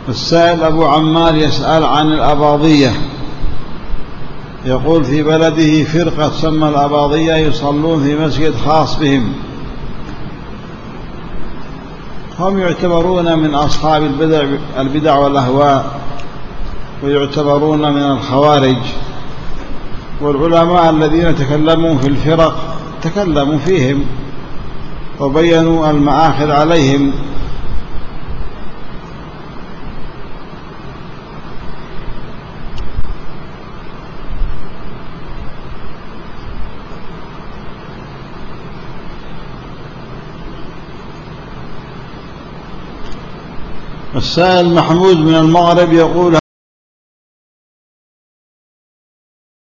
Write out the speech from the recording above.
السائل أبو عمار يسأل عن الأباضية، يقول في بلده فرقة تسمى الأباضية يصلون في مسجد خاص بهم، هم يعتبرون من أصحاب البدع والأهواء ويعتبرون من الخوارج، والعلماء الذين تكلموا في الفرق تكلموا فيهم وبينوا المآخذ عليهم. السائل محمود من المغرب يقول